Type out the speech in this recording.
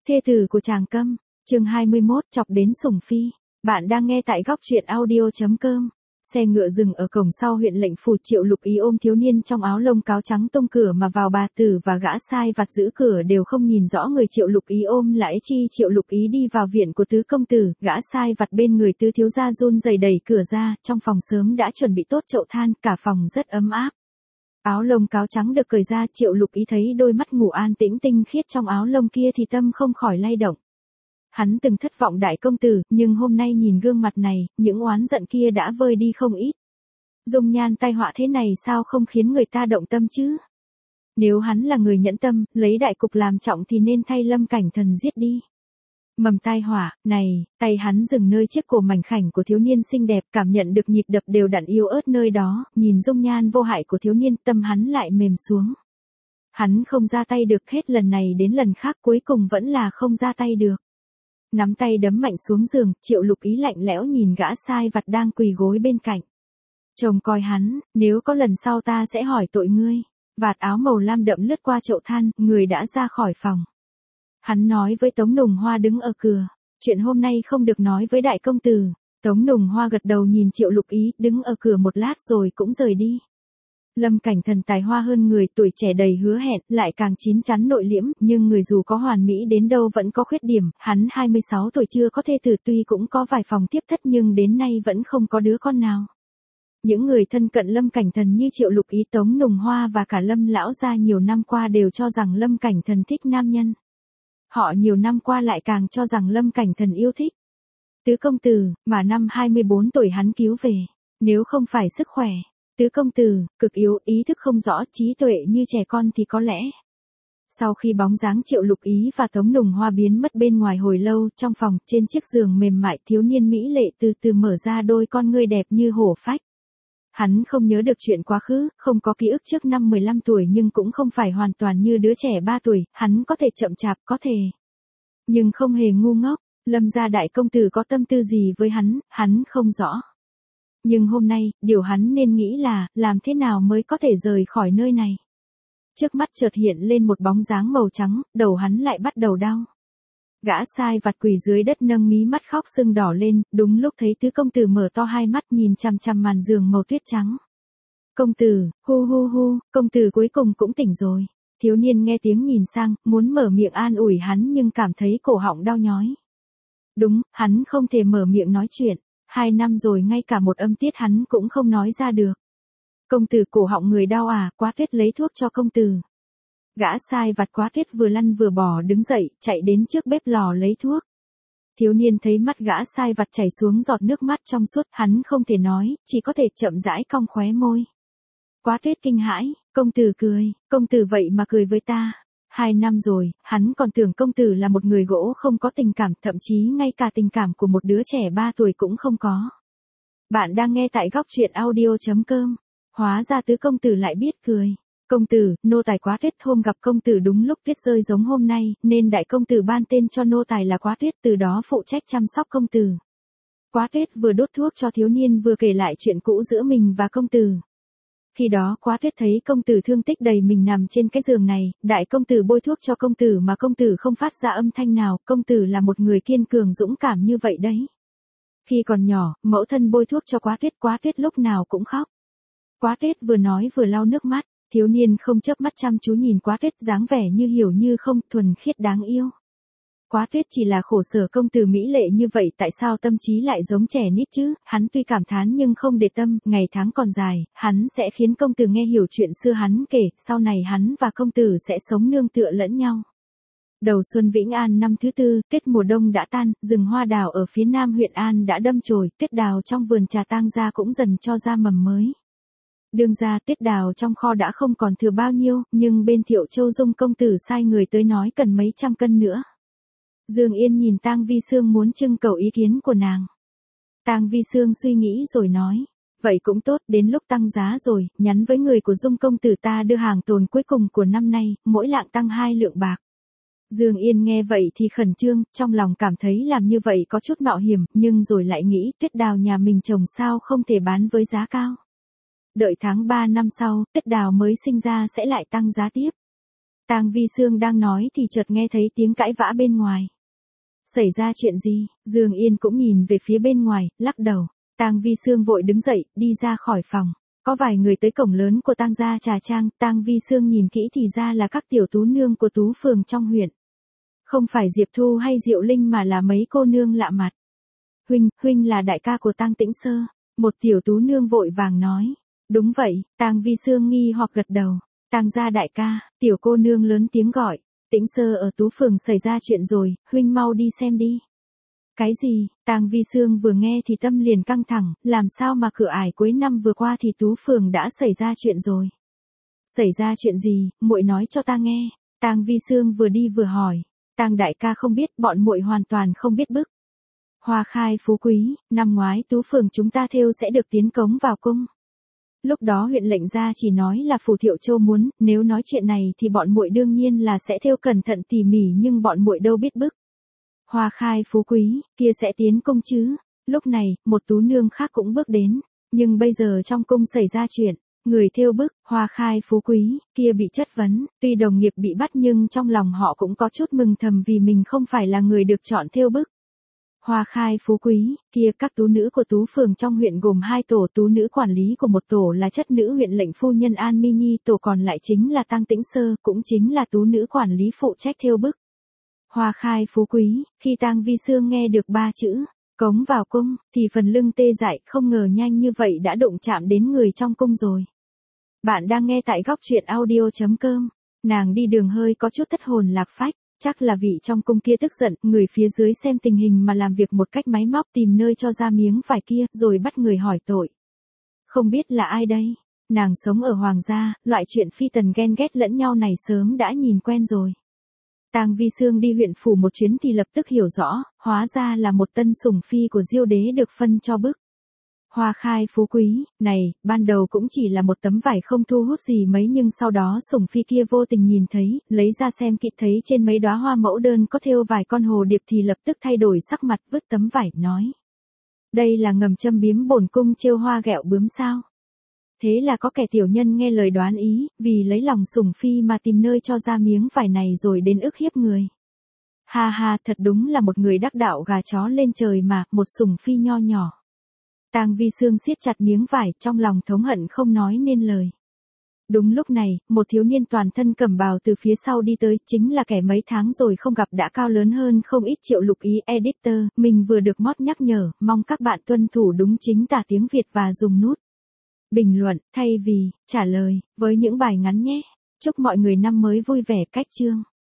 Thê tử của Tràng Câm, chương 21 chọc đến sủng phi. Bạn đang nghe tại góc truyện audio.com. Xe ngựa dừng ở cổng sau huyện Lệnh Phủ. Triệu Lục Ý ôm thiếu niên trong áo lông cáo trắng tung cửa mà vào. Bà tử và gã sai vặt giữ cửa đều không nhìn rõ người Triệu Lục Ý ôm là ấy chi. Triệu Lục Ý đi vào viện của tứ công tử, gã sai vặt bên người tứ thiếu gia run rẩy đẩy cửa ra. Trong phòng sớm đã chuẩn bị tốt chậu than, cả phòng rất ấm áp. Áo lông cáo trắng được cởi ra, Triệu Lục Ý thấy đôi mắt ngủ an tĩnh tinh khiết trong áo lông kia thì tâm không khỏi lay động. Hắn từng thất vọng đại công tử, nhưng hôm nay nhìn gương mặt này, những oán giận kia đã vơi đi không ít. Dung nhan tai họa thế này sao không khiến người ta động tâm chứ? Nếu hắn là người nhẫn tâm, lấy đại cục làm trọng thì nên thay Lâm Cảnh Thần giết đi. Mầm tai họa, này, tay hắn dừng nơi chiếc cổ mảnh khảnh của thiếu niên xinh đẹp, cảm nhận được nhịp đập đều đặn yếu ớt nơi đó, nhìn dung nhan vô hại của thiếu niên, tâm hắn lại mềm xuống. Hắn không ra tay được, hết lần này đến lần khác cuối cùng vẫn là không ra tay được. Nắm tay đấm mạnh xuống giường, Triệu Lục Ý lạnh lẽo nhìn gã sai vặt đang quỳ gối bên cạnh. Trông coi hắn, nếu có lần sau ta sẽ hỏi tội ngươi. Vạt áo màu lam đậm lướt qua chậu than, người đã ra khỏi phòng. Hắn nói với Tống Nùng Hoa đứng ở cửa, chuyện hôm nay không được nói với đại công tử. Tống Nùng Hoa gật đầu nhìn Triệu Lục Ý, đứng ở cửa một lát rồi cũng rời đi. Lâm Cảnh Thần tài hoa hơn người, tuổi trẻ đầy hứa hẹn, lại càng chín chắn nội liễm, nhưng người dù có hoàn mỹ đến đâu vẫn có khuyết điểm. Hắn 26 tuổi chưa có thê tử, tuy cũng có vài phòng tiếp thất nhưng đến nay vẫn không có đứa con nào. Những người thân cận Lâm Cảnh Thần như Triệu Lục Ý, Tống Nùng Hoa và cả Lâm lão gia nhiều năm qua đều cho rằng Lâm Cảnh Thần thích nam nhân. Họ nhiều năm qua lại càng cho rằng Lâm Cảnh Thần yêu thích tứ công tử, mà năm 24 tuổi hắn cứu về. Nếu không phải sức khỏe, tứ công tử, cực yếu, ý thức không rõ, trí tuệ như trẻ con thì có lẽ. Sau khi bóng dáng Triệu Lục Ý và Tống Nùng Hoa biến mất bên ngoài hồi lâu, trong phòng, trên chiếc giường mềm mại, thiếu niên mỹ lệ từ từ mở ra đôi con ngươi đẹp như hổ phách. Hắn không nhớ được chuyện quá khứ, không có ký ức trước năm 15 tuổi nhưng cũng không phải hoàn toàn như đứa trẻ 3 tuổi, hắn có thể chậm chạp, có thể. Nhưng không hề ngu ngốc, Lâm gia đại công tử có tâm tư gì với hắn không rõ. Nhưng hôm nay, điều hắn nên nghĩ là, làm thế nào mới có thể rời khỏi nơi này. Trước mắt chợt hiện lên một bóng dáng màu trắng, đầu hắn lại bắt đầu đau. Gã sai vặt quỳ dưới đất nâng mí mắt khóc sưng đỏ lên, đúng lúc thấy tứ công tử mở to hai mắt nhìn chằm chằm màn giường màu tuyết trắng. Công tử, hu hu hu, công tử cuối cùng cũng tỉnh rồi. Thiếu niên nghe tiếng nhìn sang, muốn mở miệng an ủi hắn nhưng cảm thấy cổ họng đau nhói. Đúng, hắn không thể mở miệng nói chuyện. 2 năm rồi ngay cả một âm tiết hắn cũng không nói ra được. Công tử, cổ họng người đau à, Quá Tuyết lấy thuốc cho công tử. Gã sai vặt Quá Tuyết vừa lăn vừa bò đứng dậy, chạy đến trước bếp lò lấy thuốc. Thiếu niên thấy mắt gã sai vặt chảy xuống giọt nước mắt trong suốt, hắn không thể nói, chỉ có thể chậm rãi cong khóe môi. Quá Tuyết kinh hãi, công tử cười, công tử vậy mà cười với ta. 2 năm rồi, hắn còn tưởng công tử là một người gỗ không có tình cảm, thậm chí ngay cả tình cảm của một đứa trẻ 3 tuổi cũng không có. Bạn đang nghe tại góc truyện audio.com. Hóa ra tứ công tử lại biết cười. Công tử, nô tài Quá Tuyết, hôm gặp công tử đúng lúc tuyết rơi giống hôm nay, nên đại công tử ban tên cho nô tài là Quá Tuyết, từ đó phụ trách chăm sóc công tử. Quá Tuyết vừa đốt thuốc cho thiếu niên vừa kể lại chuyện cũ giữa mình và công tử. Khi đó Quá Tuyết thấy công tử thương tích đầy mình nằm trên cái giường này, đại công tử bôi thuốc cho công tử mà công tử không phát ra âm thanh nào, công tử là một người kiên cường dũng cảm như vậy đấy. Khi còn nhỏ, mẫu thân bôi thuốc cho Quá Tuyết lúc nào cũng khóc. Quá Tuyết vừa nói vừa lau nước mắt, thiếu niên không chớp mắt chăm chú nhìn Quá Tuyết, dáng vẻ như hiểu như không, thuần khiết đáng yêu. Quá Tuyết chỉ là khổ sở công tử mỹ lệ như vậy, tại sao tâm trí lại giống trẻ nít chứ? Hắn tuy cảm thán nhưng không để tâm, ngày tháng còn dài, hắn sẽ khiến công tử nghe hiểu chuyện xưa hắn kể, sau này hắn và công tử sẽ sống nương tựa lẫn nhau. Đầu xuân Vĩnh An năm thứ 4, tuyết mùa đông đã tan, rừng hoa đào ở phía nam huyện An đã đâm chồi, tuyết đào trong vườn trà tang gia cũng dần cho ra mầm mới. Đương ra tuyết đào trong kho đã không còn thừa bao nhiêu, nhưng bên Thiệu Châu Dung công tử sai người tới nói cần mấy trăm cân nữa. Dương Yên nhìn Tang Vi Sương muốn trưng cầu ý kiến của nàng. Tang Vi Sương suy nghĩ rồi nói, vậy cũng tốt, đến lúc tăng giá rồi, nhắn với người của Dung công tử ta đưa hàng tồn cuối cùng của năm nay, mỗi lạng tăng 2 lượng bạc. Dương Yên nghe vậy thì khẩn trương, trong lòng cảm thấy làm như vậy có chút mạo hiểm, nhưng rồi lại nghĩ tuyết đào nhà mình trồng sao không thể bán với giá cao. Đợi tháng 3 năm sau, tuyết đào mới sinh ra sẽ lại tăng giá tiếp. Tang Vi Sương đang nói thì chợt nghe thấy tiếng cãi vã bên ngoài. Xảy ra chuyện gì? Dương Yên cũng nhìn về phía bên ngoài, lắc đầu. Tang Vi Sương vội đứng dậy, đi ra khỏi phòng. Có vài người tới cổng lớn của Tang gia trà trang, Tang Vi Sương nhìn kỹ thì ra là các tiểu tú nương của tú phường trong huyện. Không phải Diệp Thu hay Diệu Linh mà là mấy cô nương lạ mặt. Huynh là đại ca của Tang Tĩnh Sơ. Một tiểu tú nương vội vàng nói. Đúng vậy, Tang Vi Sương nghi hoặc gật đầu. Tang gia đại ca, tiểu cô nương lớn tiếng gọi. Tĩnh Sơ ở tú phường xảy ra chuyện rồi, huynh mau đi xem đi. Cái gì? Tang Vi Sương vừa nghe thì tâm liền căng thẳng, làm sao mà cửa ải cuối năm vừa qua thì tú phường đã xảy ra chuyện rồi. Xảy ra chuyện gì, muội nói cho ta nghe. Tang Vi Sương vừa đi vừa hỏi. Tang đại ca không biết, bọn muội hoàn toàn không biết bức. Hoa khai phú quý, năm ngoái tú phường chúng ta thêu sẽ được tiến cống vào cung. Lúc đó huyện lệnh gia chỉ nói là Phù Thiệu Châu muốn, nếu nói chuyện này thì bọn muội đương nhiên là sẽ thêu cẩn thận tỉ mỉ nhưng bọn muội đâu biết bức. Hoa khai phú quý, kia sẽ tiến cung chứ. Lúc này, một tú nương khác cũng bước đến, nhưng bây giờ trong cung xảy ra chuyện, người thêu bức, hoa khai phú quý, kia bị chất vấn, tuy đồng nghiệp bị bắt nhưng trong lòng họ cũng có chút mừng thầm vì mình không phải là người được chọn thêu bức. Hoa khai phú quý, kia các tú nữ của tú phường trong huyện gồm 2 tổ, tú nữ quản lý của một tổ là chất nữ huyện lệnh phu nhân An Mi Nhi, tổ còn lại chính là Tang Tĩnh Sơ, cũng chính là tú nữ quản lý phụ trách thêu bức. Hoa khai phú quý, khi Tang Vi Sương nghe được 3 chữ, cống vào cung, thì phần lưng tê dại, không ngờ nhanh như vậy đã đụng chạm đến người trong cung rồi. Bạn đang nghe tại góc truyện audio.com, nàng đi đường hơi có chút thất hồn lạc phách. Chắc là vị trong cung kia tức giận, người phía dưới xem tình hình mà làm việc một cách máy móc tìm nơi cho ra miếng vải kia, rồi bắt người hỏi tội. Không biết là ai đây? Nàng sống ở hoàng gia, loại chuyện phi tần ghen ghét lẫn nhau này sớm đã nhìn quen rồi. Tang Vi Sương đi huyện phủ một chuyến thì lập tức hiểu rõ, hóa ra là một tân sủng phi của Diêu đế được phân cho bức. Hoa khai phú quý, này, ban đầu cũng chỉ là một tấm vải không thu hút gì mấy nhưng sau đó sủng phi kia vô tình nhìn thấy, lấy ra xem kỹ thấy trên mấy đóa hoa mẫu đơn có thêu vài con hồ điệp thì lập tức thay đổi sắc mặt vứt tấm vải, nói. Đây là ngầm châm biếm bổn cung trêu hoa ghẹo bướm sao? Thế là có kẻ tiểu nhân nghe lời đoán ý, vì lấy lòng sủng phi mà tìm nơi cho ra miếng vải này rồi đến ức hiếp người. Ha ha, thật đúng là một người đắc đạo gà chó lên trời mà, một sủng phi nho nhỏ. Tang Vi Sương siết chặt miếng vải, trong lòng thống hận không nói nên lời. Đúng lúc này, một thiếu niên toàn thân cẩm bào từ phía sau đi tới, chính là kẻ mấy tháng rồi không gặp đã cao lớn hơn không ít Triệu Lục Ý editor, mình vừa được mót nhắc nhở, mong các bạn tuân thủ đúng chính tả tiếng Việt và dùng nút bình luận, thay vì trả lời, với những bài ngắn nhé. Chúc mọi người năm mới vui vẻ. Cách chương.